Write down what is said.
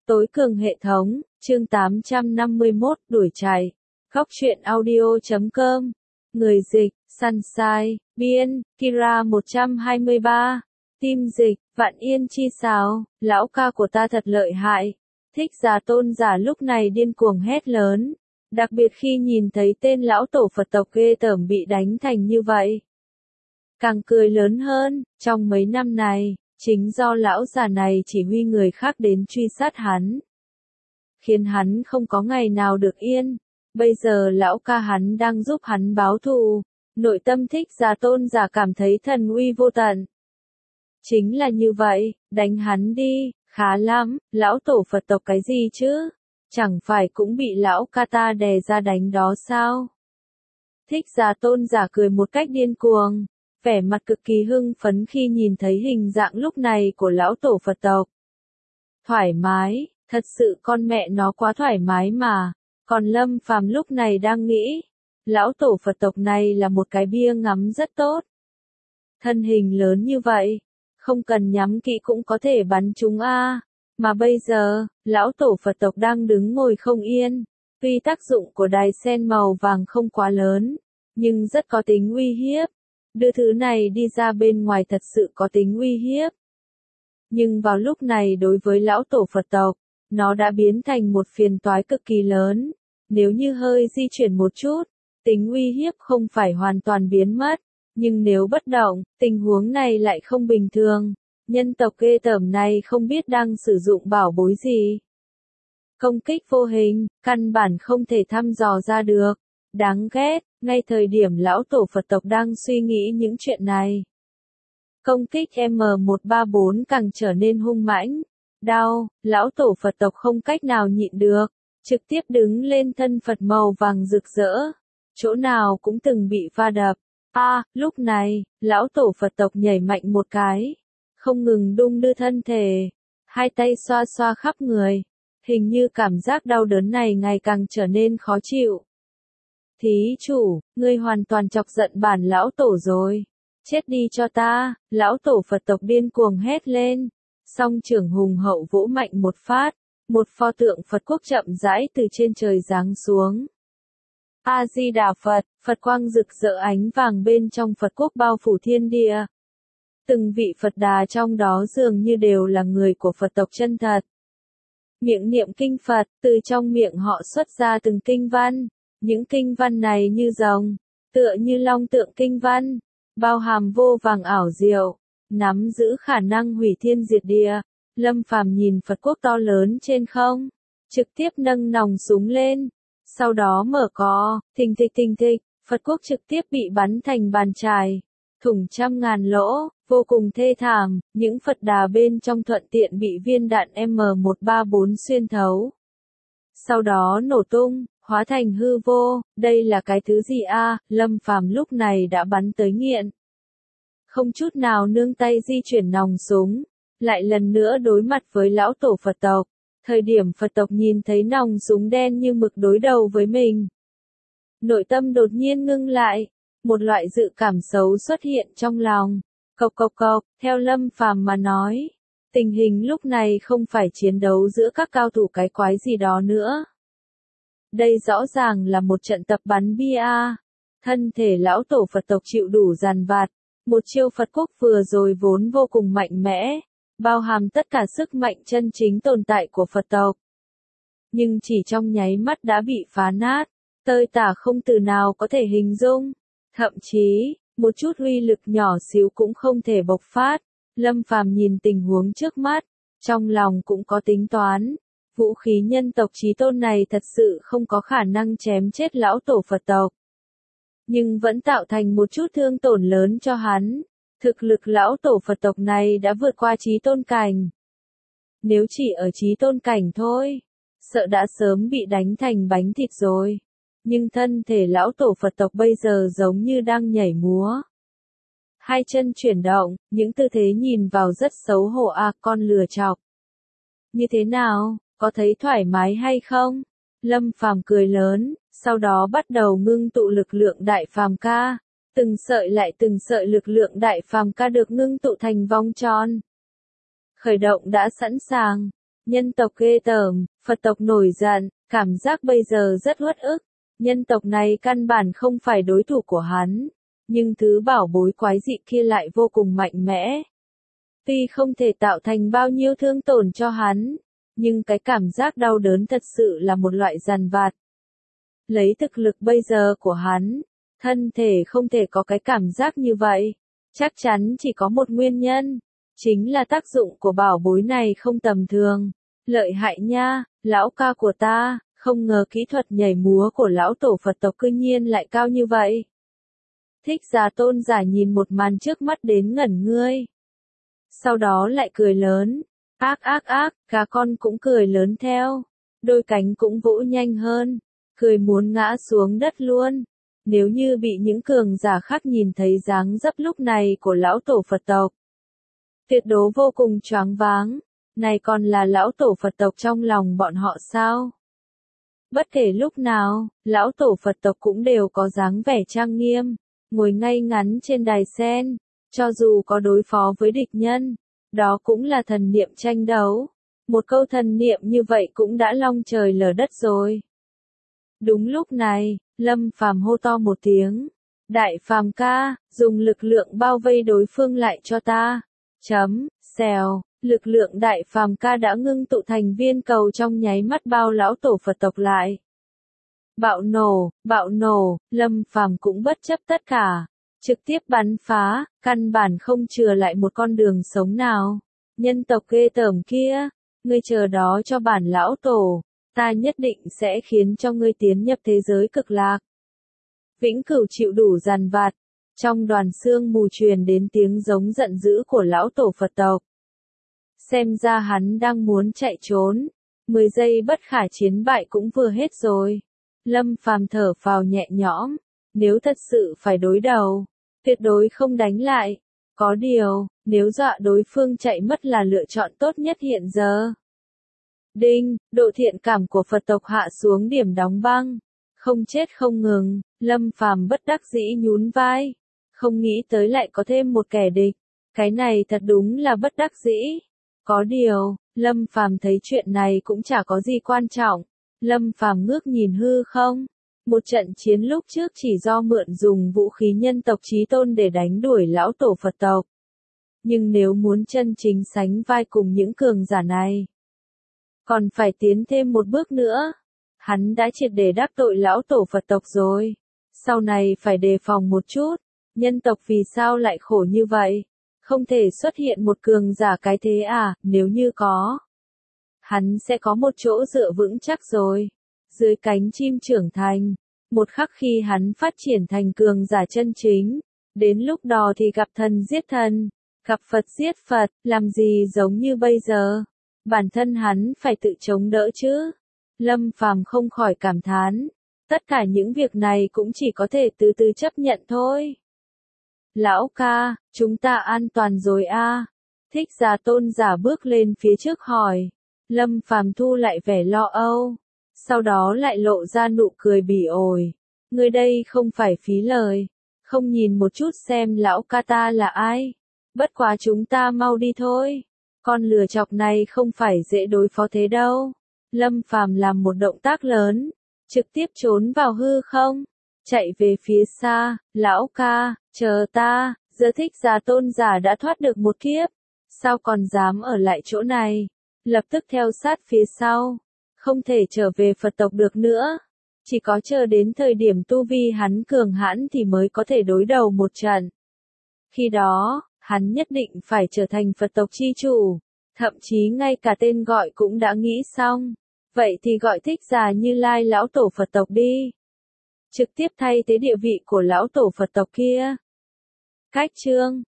Tối cường hệ thống, chương 851, đuổi chạy. Góc truyện audio.com. Người dịch, Sunshine, biên, Kira 123. Tim dịch, Vạn Yên chi sao, lão ca của ta thật lợi hại. Thích Giả Tôn giả lúc này điên cuồng hét lớn. Đặc biệt khi nhìn thấy tên lão tổ Phật tộc ghê tởm bị đánh thành như vậy. Càng cười lớn hơn, trong mấy năm này, chính do lão già này chỉ huy người khác đến truy sát hắn. Khiến hắn không có ngày nào được yên. Bây giờ lão ca hắn đang giúp hắn báo thù. Nội tâm Thích Giả Tôn giả cảm thấy thần uy vô tận. Chính là như vậy, đánh hắn đi, khá lắm, lão tổ Phật tộc cái gì chứ? Chẳng phải cũng bị lão ca ta đè ra đánh đó sao? Thích Giả Tôn giả cười một cách điên cuồng, vẻ mặt cực kỳ hưng phấn khi nhìn thấy hình dạng lúc này của lão tổ Phật tộc. Thoải mái, thật sự con mẹ nó quá thoải mái mà. Còn Lâm Phàm lúc này đang nghĩ, lão tổ Phật tộc này là một cái bia ngắm rất tốt. Thân hình lớn như vậy, không cần nhắm kỹ cũng có thể bắn chúng a. Mà bây giờ, lão tổ Phật tộc đang đứng ngồi không yên. Tuy tác dụng của đài sen màu vàng không quá lớn, nhưng rất có tính uy hiếp. Đưa thứ này đi ra bên ngoài thật sự có tính uy hiếp. Nhưng vào lúc này đối với lão tổ Phật tộc, nó đã biến thành một phiền toái cực kỳ lớn. Nếu như hơi di chuyển một chút, tính uy hiếp không phải hoàn toàn biến mất. Nhưng nếu bất động, tình huống này lại không bình thường. Nhân tộc ghê tởm này không biết đang sử dụng bảo bối gì. Công kích vô hình, căn bản không thể thăm dò ra được. Đáng ghét, ngay thời điểm lão tổ Phật tộc đang suy nghĩ những chuyện này. Công kích M134 càng trở nên hung mãnh. Đau, lão tổ Phật tộc không cách nào nhịn được. Trực tiếp đứng lên thân Phật màu vàng rực rỡ. Chỗ nào cũng từng bị va đập. Lúc này, lão tổ Phật tộc nhảy mạnh một cái. Không ngừng đung đưa thân thể. Hai tay xoa xoa khắp người. Hình như cảm giác đau đớn này ngày càng trở nên khó chịu. Thí chủ, ngươi hoàn toàn chọc giận bản lão tổ rồi. Chết đi cho ta, lão tổ Phật tộc điên cuồng hét lên. Song trưởng hùng hậu vỗ mạnh một phát. Một pho tượng Phật quốc chậm rãi từ trên trời giáng xuống. A-di-đà Phật, Phật quang rực rỡ ánh vàng bên trong Phật quốc bao phủ thiên địa. Từng vị Phật đà trong đó dường như đều là người của Phật tộc chân thật. Miệng niệm kinh Phật, từ trong miệng họ xuất ra từng kinh văn. Những kinh văn này như rồng, tựa như long tượng kinh văn, bao hàm vô vàng ảo diệu, nắm giữ khả năng hủy thiên diệt địa. Lâm Phàm nhìn Phật quốc to lớn trên không, trực tiếp nâng nòng súng lên, sau đó mở cò, thình thịch, Phật quốc trực tiếp bị bắn thành bàn chài, thủng trăm ngàn lỗ, vô cùng thê thảm, những Phật đà bên trong thuận tiện bị viên đạn M134 xuyên thấu. Sau đó nổ tung, hóa thành hư vô, đây là cái thứ gì a? Lâm Phàm lúc này đã bắn tới nghiện. Không chút nào nương tay di chuyển nòng súng, lại lần nữa đối mặt với lão tổ Phật tộc. Thời điểm Phật tộc nhìn thấy nòng súng đen như mực đối đầu với mình. Nội tâm đột nhiên ngưng lại, một loại dự cảm xấu xuất hiện trong lòng. Cộc, theo Lâm Phàm mà nói, tình hình lúc này không phải chiến đấu giữa các cao thủ cái quái gì đó nữa. Đây rõ ràng là một trận tập bắn bia. Thân thể lão tổ Phật tộc chịu đủ dằn vặt. Một chiêu Phật quốc vừa rồi vốn vô cùng mạnh mẽ, bao hàm tất cả sức mạnh chân chính tồn tại của Phật tộc. Nhưng chỉ trong nháy mắt đã bị phá nát, tơi tả không từ nào có thể hình dung. Thậm chí, một chút uy lực nhỏ xíu cũng không thể bộc phát. Lâm Phàm nhìn tình huống trước mắt, trong lòng cũng có tính toán. Vũ khí nhân tộc chí tôn này thật sự không có khả năng chém chết lão tổ Phật tộc. Nhưng vẫn tạo thành một chút thương tổn lớn cho hắn. Thực lực lão tổ Phật tộc này đã vượt qua chí tôn cảnh. Nếu chỉ ở chí tôn cảnh thôi, sợ đã sớm bị đánh thành bánh thịt rồi. Nhưng thân thể lão tổ Phật tộc bây giờ giống như đang nhảy múa. Hai chân chuyển động, những tư thế nhìn vào rất xấu hổ con lừa chọc. Như thế nào, có thấy thoải mái hay không? Lâm Phàm cười lớn, sau đó bắt đầu ngưng tụ lực lượng đại phàm ca. Từng sợi lại từng sợi lực lượng đại phàm ca được ngưng tụ thành vòng tròn. Khởi động đã sẵn sàng. Nhân tộc ghê tởm, Phật tộc nổi giận, cảm giác bây giờ rất uất ức. Nhân tộc này căn bản không phải đối thủ của hắn, nhưng thứ bảo bối quái dị kia lại vô cùng mạnh mẽ. Tuy không thể tạo thành bao nhiêu thương tổn cho hắn, nhưng cái cảm giác đau đớn thật sự là một loại dằn vặt. Lấy thực lực bây giờ của hắn, thân thể không thể có cái cảm giác như vậy. Chắc chắn chỉ có một nguyên nhân, chính là tác dụng của bảo bối này không tầm thường. Lợi hại nha, lão ca của ta, không ngờ kỹ thuật nhảy múa của lão tổ Phật tộc cư nhiên lại cao như vậy. Thích Giả Tôn giả nhìn một màn trước mắt đến ngẩn ngươi. Sau đó lại cười lớn, ác ác ác, cá con cũng cười lớn theo, đôi cánh cũng vỗ nhanh hơn, cười muốn ngã xuống đất luôn. Nếu như bị những cường giả khác nhìn thấy dáng dấp lúc này của lão tổ Phật tộc, tuyệt đối vô cùng choáng váng, này còn là lão tổ Phật tộc trong lòng bọn họ sao? Bất kể lúc nào, lão tổ Phật tộc cũng đều có dáng vẻ trang nghiêm, ngồi ngay ngắn trên đài sen, cho dù có đối phó với địch nhân, đó cũng là thần niệm tranh đấu. Một câu thần niệm như vậy cũng đã long trời lở đất rồi. Đúng lúc này, Lâm Phàm hô to một tiếng, Đại Phàm ca, dùng lực lượng bao vây đối phương lại cho ta. Xèo, lực lượng Đại Phàm ca đã ngưng tụ thành viên cầu trong nháy mắt bao lão tổ Phật tộc lại. Bạo nổ, Lâm Phàm cũng bất chấp tất cả, trực tiếp bắn phá, căn bản không chừa lại một con đường sống nào. Nhân tộc ghê tởm kia, ngươi chờ đó cho bản lão tổ, ta nhất định sẽ khiến cho ngươi tiến nhập thế giới cực lạc. Vĩnh cửu chịu đủ dằn vặt, trong đoàn sương mù truyền đến tiếng giống giận dữ của lão tổ Phật tộc. Xem ra hắn đang muốn chạy trốn, 10 giây bất khả chiến bại cũng vừa hết rồi. Lâm Phàm thở phào nhẹ nhõm, nếu thật sự phải đối đầu, tuyệt đối không đánh lại. Có điều, nếu dọa đối phương chạy mất là lựa chọn tốt nhất hiện giờ. Đinh, độ thiện cảm của Phật tộc hạ xuống điểm đóng băng. Không chết không ngừng, Lâm Phàm bất đắc dĩ nhún vai. Không nghĩ tới lại có thêm một kẻ địch. Cái này thật đúng là bất đắc dĩ. Có điều, Lâm Phàm thấy chuyện này cũng chả có gì quan trọng. Lâm Phàm ngước nhìn hư không. Một trận chiến lúc trước chỉ do mượn dùng vũ khí nhân tộc chí tôn để đánh đuổi lão tổ Phật tộc. Nhưng nếu muốn chân chính sánh vai cùng những cường giả này, còn phải tiến thêm một bước nữa. Hắn đã triệt để đáp tội lão tổ Phật tộc rồi. Sau này phải đề phòng một chút. Nhân tộc vì sao lại khổ như vậy? Không thể xuất hiện một cường giả cái thế à, nếu như có. Hắn sẽ có một chỗ dựa vững chắc rồi. Dưới cánh chim trưởng thành. Một khắc khi hắn phát triển thành cường giả chân chính. Đến lúc đó thì gặp thần giết thần. Gặp Phật giết Phật, làm gì giống như bây giờ. Bản thân hắn phải tự chống đỡ chứ. Lâm Phàm không khỏi cảm thán. Tất cả những việc này cũng chỉ có thể từ từ chấp nhận thôi. Lão ca, chúng ta an toàn rồi a? Thích Giả Tôn giả bước lên phía trước hỏi. Lâm Phàm thu lại vẻ lo âu. Sau đó lại lộ ra nụ cười bỉ ổi. Người đây không phải phí lời. Không nhìn một chút xem lão ca ta là ai. Bất quá chúng ta mau đi thôi. Con lừa chọc này không phải dễ đối phó thế đâu. Lâm Phàm làm một động tác lớn. Trực tiếp trốn vào hư không. Chạy về phía xa. Lão ca, chờ ta. Giờ Thích Giả Tôn giả đã thoát được một kiếp. Sao còn dám ở lại chỗ này? Lập tức theo sát phía sau. Không thể trở về Phật tộc được nữa. Chỉ có chờ đến thời điểm tu vi hắn cường hãn thì mới có thể đối đầu một trận. Khi đó, hắn nhất định phải trở thành Phật tộc chi chủ. Thậm chí ngay cả tên gọi cũng đã nghĩ xong. Vậy thì gọi Thích Giả Như Lai lão tổ Phật tộc đi. Trực tiếp thay thế địa vị của lão tổ Phật tộc kia. Cách chương